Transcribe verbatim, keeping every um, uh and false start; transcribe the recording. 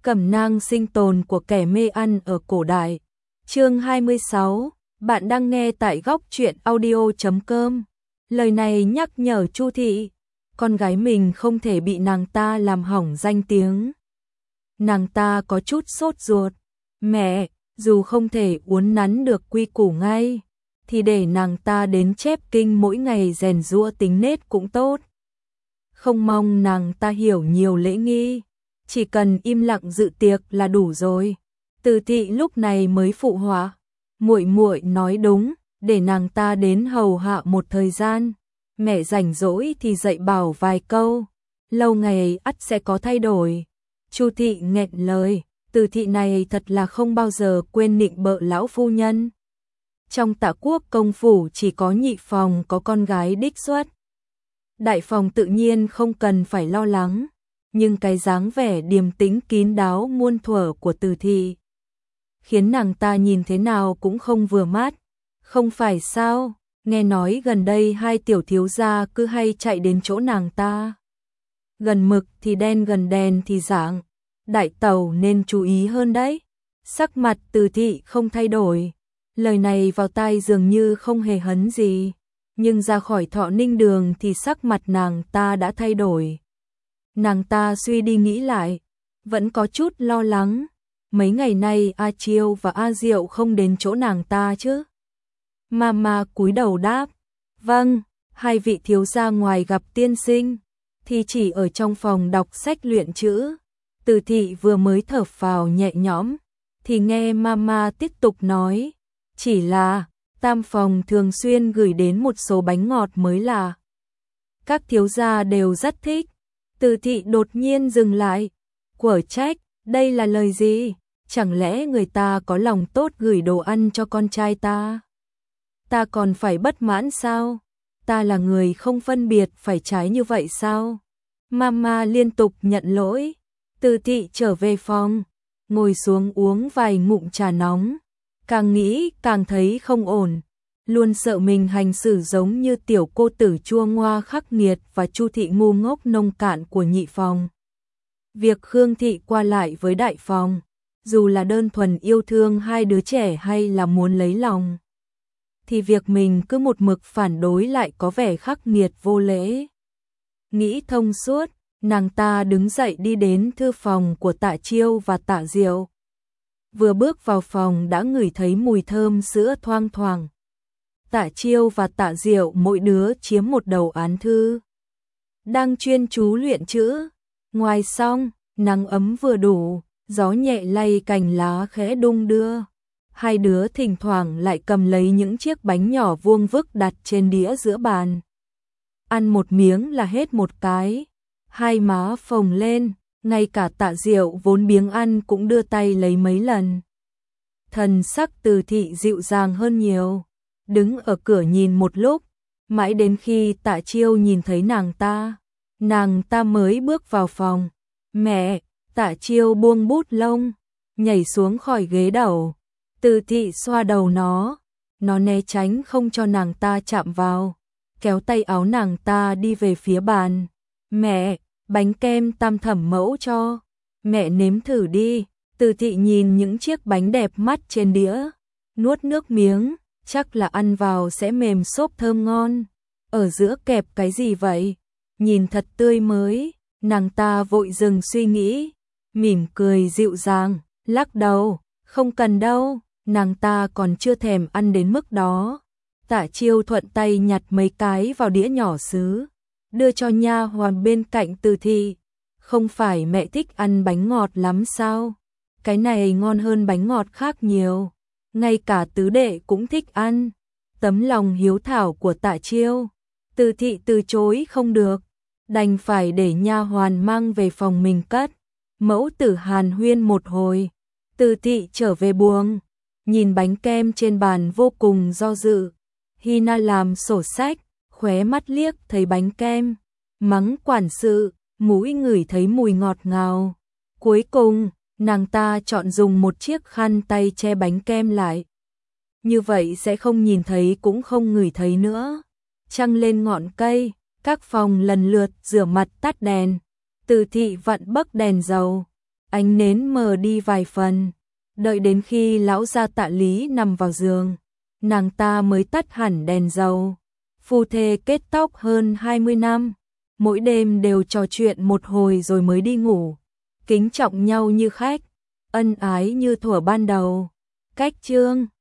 Cẩm nang sinh tồn của kẻ mê ăn ở cổ đại. Chương hai mươi sáu, bạn đang nghe tại góc truyện audio chấm com. Lời này nhắc nhở Chu Thị, con gái mình không thể bị nàng ta làm hỏng danh tiếng. Nàng ta có chút sốt ruột. Mẹ, dù không thể uốn nắn được quy củ ngay, thì để nàng ta đến chép kinh mỗi ngày rèn giũa tính nết cũng tốt. Không mong nàng ta hiểu nhiều lễ nghi, chỉ cần im lặng dự tiệc là đủ rồi. Từ Thị lúc này mới phụ họa, muội muội nói đúng, để nàng ta đến hầu hạ một thời gian, mẹ rảnh rỗi thì dạy bảo vài câu, lâu ngày ắt sẽ có thay đổi. Chu Thị nghẹn lời, Từ Thị này thật là không bao giờ quên nịnh bợ lão phu nhân. Trong Tạ Quốc công phủ chỉ có nhị phòng có con gái đích xuất. Đại phòng tự nhiên không cần phải lo lắng, nhưng cái dáng vẻ điềm tĩnh kín đáo muôn thuở của Từ Thị khiến nàng ta nhìn thế nào cũng không vừa mắt. Không phải sao, nghe nói gần đây hai tiểu thiếu gia cứ hay chạy đến chỗ nàng ta. Gần mực thì đen, gần đèn thì dạng, đại tẩu nên chú ý hơn đấy. Sắc mặt Từ Thị không thay đổi, lời này vào tai dường như không hề hấn gì, nhưng ra khỏi Thọ Ninh Đường thì sắc mặt nàng ta đã thay đổi. Nàng ta suy đi nghĩ lại, vẫn có chút lo lắng. Mấy ngày nay A Chiêu và A Diệu không đến chỗ nàng ta chứ? Mama cúi đầu đáp, vâng, hai vị thiếu gia ngoài gặp tiên sinh, thì chỉ ở trong phòng đọc sách luyện chữ. Từ Thị vừa mới thở phào nhẹ nhõm, thì nghe Mama tiếp tục nói, chỉ là tam phòng thường xuyên gửi đến một số bánh ngọt mới lạ. Các thiếu gia đều rất thích. Từ Thị đột nhiên dừng lại, quở trách, đây là lời gì? Chẳng lẽ người ta có lòng tốt gửi đồ ăn cho con trai ta? Ta còn phải bất mãn sao? Ta là người không phân biệt phải trái như vậy sao? Mama liên tục nhận lỗi. Từ Thị trở về phòng, ngồi xuống uống vài ngụm trà nóng. Càng nghĩ càng thấy không ổn, luôn sợ mình hành xử giống như tiểu cô tử chua ngoa khắc nghiệt và Chu Thị ngu ngốc nông cạn của nhị phòng. Việc Khương Thị qua lại với đại phòng, dù là đơn thuần yêu thương hai đứa trẻ hay là muốn lấy lòng, thì việc mình cứ một mực phản đối lại có vẻ khắc nghiệt vô lễ. Nghĩ thông suốt, nàng ta đứng dậy đi đến thư phòng của Tạ Chiêu và Tạ Diệu. Vừa bước vào phòng đã ngửi thấy mùi thơm sữa thoang thoảng. Tạ Chiêu và Tạ Diệu mỗi đứa chiếm một đầu án thư, đang chuyên chú luyện chữ. Ngoài xong, nắng ấm vừa đủ, gió nhẹ lay cành lá khẽ đung đưa. Hai đứa thỉnh thoảng lại cầm lấy những chiếc bánh nhỏ vuông vức đặt trên đĩa giữa bàn. Ăn một miếng là hết một cái, hai má phồng lên, ngay cả Tạ Diệu vốn biếng ăn cũng đưa tay lấy mấy lần. Thần sắc Từ Thị dịu dàng hơn nhiều, đứng ở cửa nhìn một lúc, mãi đến khi Tạ Chiêu nhìn thấy nàng ta, nàng ta mới bước vào phòng. Mẹ, Tạ Chiêu buông bút lông, nhảy xuống khỏi ghế đầu. Từ Thị xoa đầu nó, nó né tránh không cho nàng ta chạm vào, kéo tay áo nàng ta đi về phía bàn. Mẹ, bánh kem tam thẩm mẫu cho, mẹ nếm thử đi. Từ Thị nhìn những chiếc bánh đẹp mắt trên đĩa, nuốt nước miếng, chắc là ăn vào sẽ mềm xốp thơm ngon. Ở giữa kẹp cái gì vậy? Nhìn thật tươi mới. Nàng ta vội dừng suy nghĩ, mỉm cười dịu dàng, lắc đầu, không cần đâu, nàng ta còn chưa thèm ăn đến mức đó. Tạ Chiêu thuận tay nhặt mấy cái vào đĩa nhỏ sứ, đưa cho nha hoàn bên cạnh Từ Thị. Không phải mẹ thích ăn bánh ngọt lắm sao? Cái này ngon hơn bánh ngọt khác nhiều, ngay cả tứ đệ cũng thích ăn. Tấm lòng hiếu thảo của Tạ Chiêu, Từ Thị từ chối không được, đành phải để nha hoàn mang về phòng mình cất. Mẫu tử hàn huyên một hồi, Từ Thị trở về buồng, nhìn bánh kem trên bàn vô cùng do dự. Hina làm sổ sách, khóe mắt liếc thấy bánh kem, mắng quản sự, mũi ngửi thấy mùi ngọt ngào. Cuối cùng, nàng ta chọn dùng một chiếc khăn tay che bánh kem lại. Như vậy sẽ không nhìn thấy cũng không ngửi thấy nữa. Trăng lên ngọn cây, các phòng lần lượt rửa mặt tắt đèn. Từ Thị vặn bấc đèn dầu, ánh nến mờ đi vài phần, đợi đến khi lão gia Tạ Lý nằm vào giường, nàng ta mới tắt hẳn đèn dầu. Phu thê kết tóc hơn hai mươi năm, mỗi đêm đều trò chuyện một hồi rồi mới đi ngủ, kính trọng nhau như khách, ân ái như thuở ban đầu. Cách chương